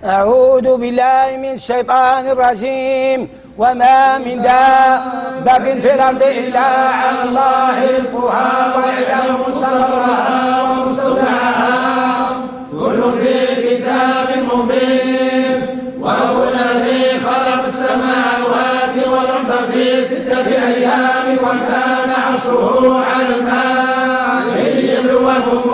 أعوذ بالله من الشيطان الرجيم. وما من دابة في الأرض إلا على الله رزقها ويعلم مستقرها ومستودعها كل في كتاب مبين. وهو الذي خلق السماوات والأرض في 6 أيام وكان عرشه على الماء ليبلوكم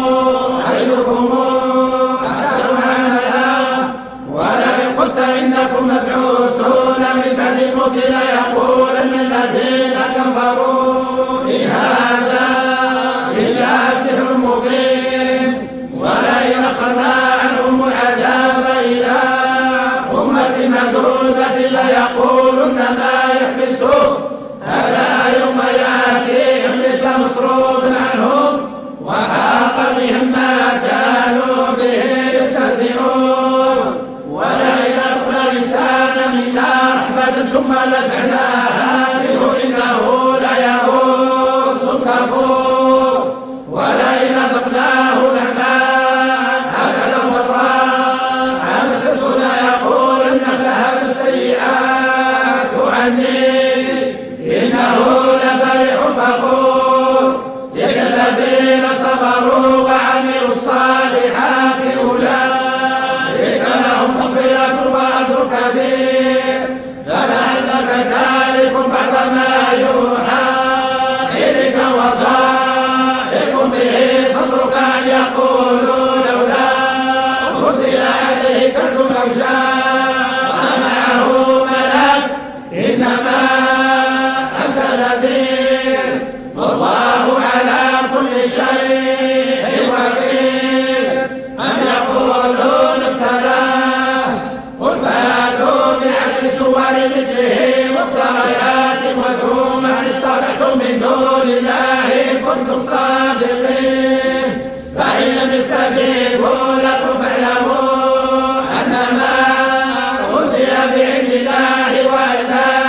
أيكم أحسن عملا. ولئن قلت إنكم مبعوثون من بعد الموت ليقولن الذين كفروا إن هذا إلا سحر مبين. ولئن أخرنا عنهم العذاب إلى أمة معدودة ليقولن ما يحبسه ألا يوم يأتيهم ليس مصروف عنهم وحاق بهم ما كانوا به يستهزئون. ولئن أذقنا الإنسان منا رحمة ثم نزعناها منه إنه ليئوس كفور. ولئن أذقناه نعماء بعد ضراء مسته ليقولن ذهب السيئات عني إنه لفرح فخور. تلك الذين صبروا وعملوا الصالحات أولئك لهم مغفرة وأجر كبير. فلعلك تارك بعض ما يوحى إليك وضائق به صدرك أن يقولوا لولا أنزل عليه كنز أو جاء معه ملك إنما أنت نذير والله على كل شيء وكيل. أم يقولون افتراه قل فاتوا ب10 سور مثله مفتريات وادعوا من استطعتم من دون الله إن كنتم صادقين. فإن لم يستجيبوا لكم فاعلموا أنما أنزل بعلم الله وأن لا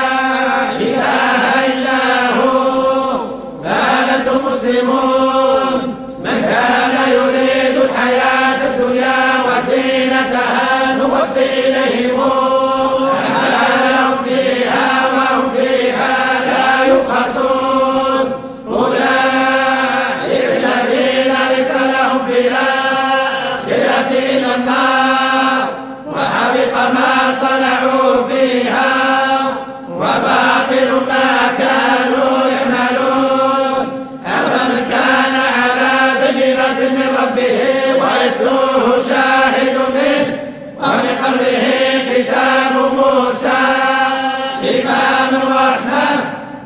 إله إلا هو فهل أنتم مسلمون. من كان يريد الحياة الدنيا وزينتها نوفي إليهم أعمالهم فيها وهم فيها لا يبخسون. أولئك الذين ليس لهم في الآخرة إلا النار وحبط ما صنعوا فيها وباطل ما كانوا يعملون. أفمن كان على بينة من ربه ويتلوه شاهد منه ومن قبله كتاب موسى إمام ورحمة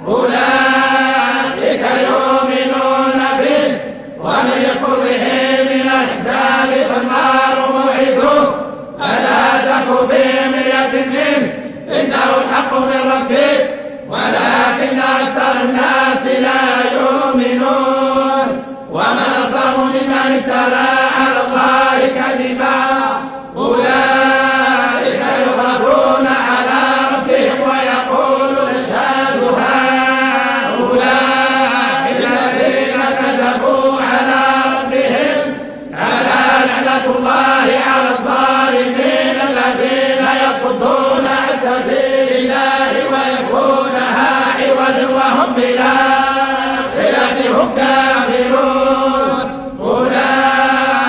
أولئك يؤمنون به. ومن يكفر به من الأحزاب فالنار موعده فلا تك في مرية منه إنه الحق من ربك ولكن أكثر الناس لا يؤمنون. ومن أظلم ممن افترى على الله كذبا أولئك يعرضون على ربهم ويقولون اشهد هؤلاء الذين كذبوا على ربهم ألا لعنة الله على الظالمين الذين يصدون عن سبيل الله ويبغونها عوجا وهم بالآخرة هم كافرون. أولئك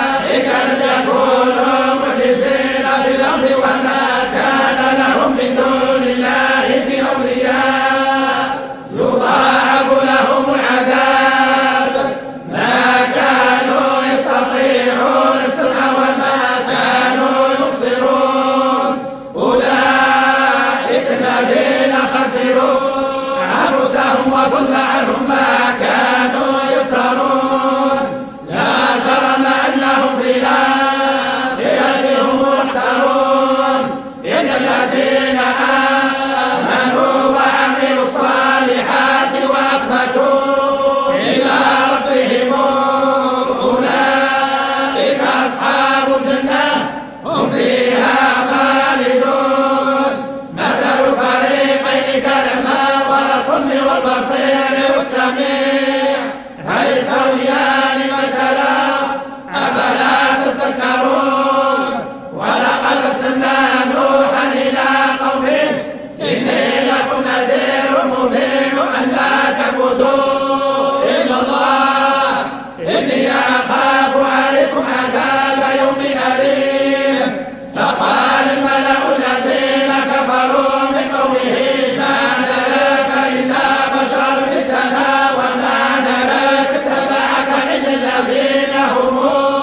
إني أخاف عليكم عذاب يوم أليم. فقال الملأ الذين كفروا من قومه ما نراك إلا بشرا مثلنا وما نراك اتبعك إلا الذين هم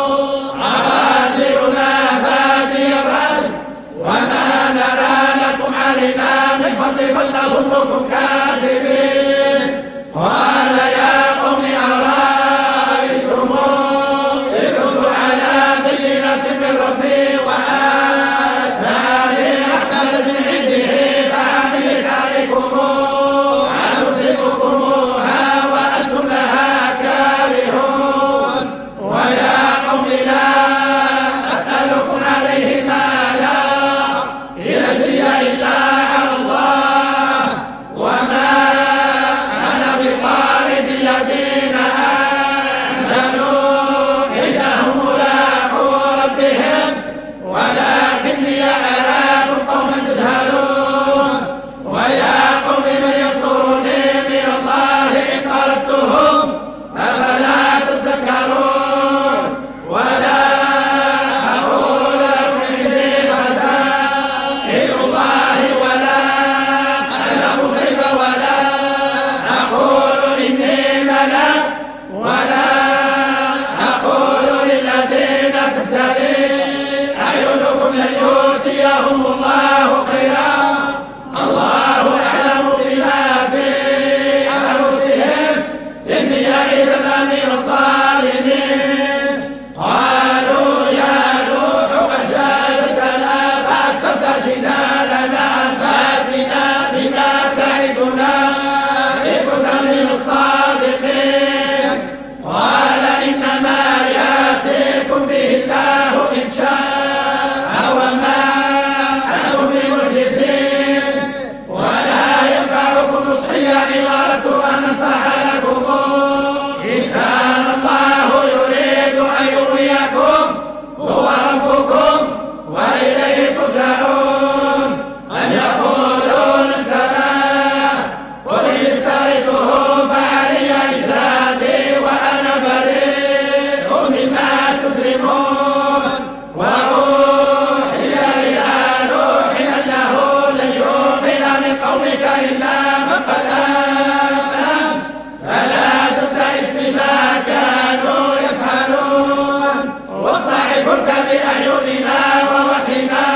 أراذلنا بادي الرأي وما نرى لكم علينا من فضل بل نظنكم كاذبين. قال يا قوم أرأيتم إن كنت على بينة من ربي وآتاني رحمة من عنده فعميت عليكم أن أمسككموها وأنتم لها كارهون. ويا قوم لا أسألكم عليه مالا إن أجري إلا على الله وما أنا بطارد الذين آمنوا إنهم ملاقو ربهم ولكني أراكم قوما تجهلون. ويا قوم من ينصرني من الله إن طردتهم أفلا تذكرون. ولا أقول لكم عندي خزائن الله ولا أعلم الغيب ولا أقول إني ملك ولا أقول للذين تزدري أعينكم لن يؤتيهم الله خيرا. الله أعلم بما في أنفسهم إني إذا لمن الظالمين. قالوا يا نوح قد جادلتنا فأكثرت جدالنا فأتنا بما تعدنا إن كنت من الصادقين. قال إنما يأتيكم به الله إن شاء وما أنتم بمعجزين ولا ينفعكم نصحي إن أردت أن أنصح لكم إن كان الله يريد أن يغويكم هو ربكم وإليه ترجعون. أن يقولون افتراه قل إن افتريته فعلي إجرامي وأنا بريء مما تجرمون. وأوحي إلى نوح أنه لن يؤمن من قومك إلا من قد آمن فلا تبتئس بما كانوا يفعلون واصنع الفلك بأعيننا ووحينا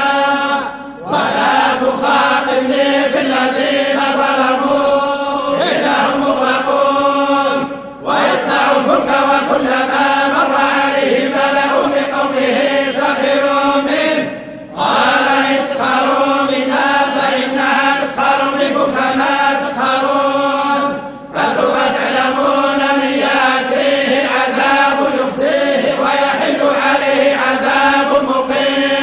ولا تخاطبني في الذين ظلموا إنهم مغرقون. ويصنع الفلك وكلما مر عليه ملأ من قومه سخروا منه قال إن تسخروا منا فإنا نسخر منكم كما تسخرون. فسوف تعلمون من يأتيه عذاب يخزيه ويحل عليه عذاب مقيم.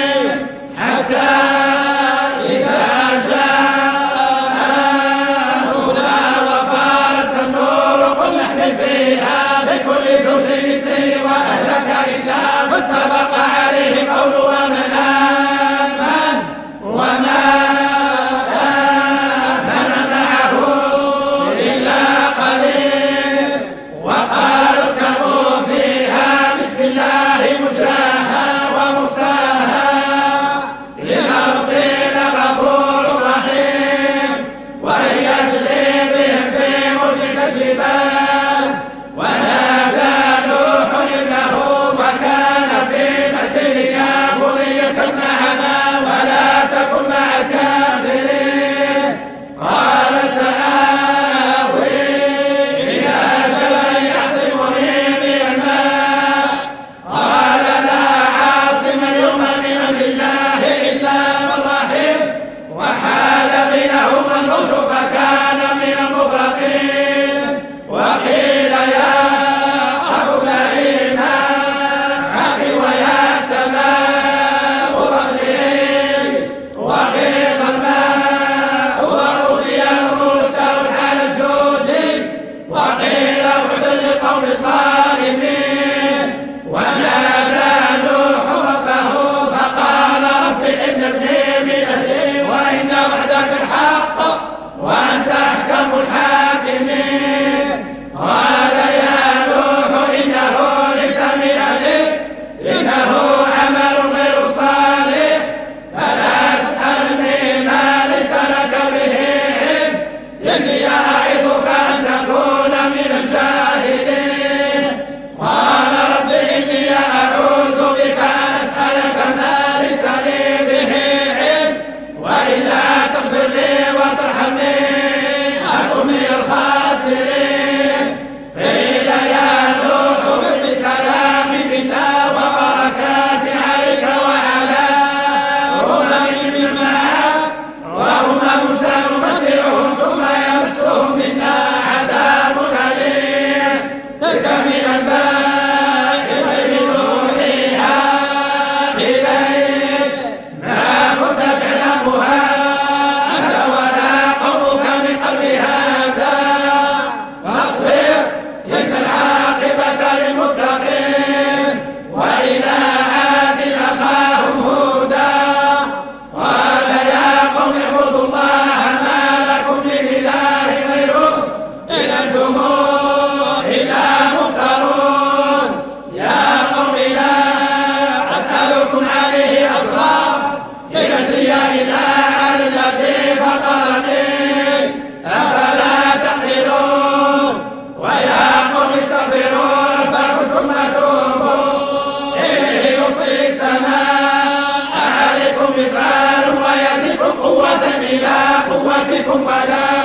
عليكم ولا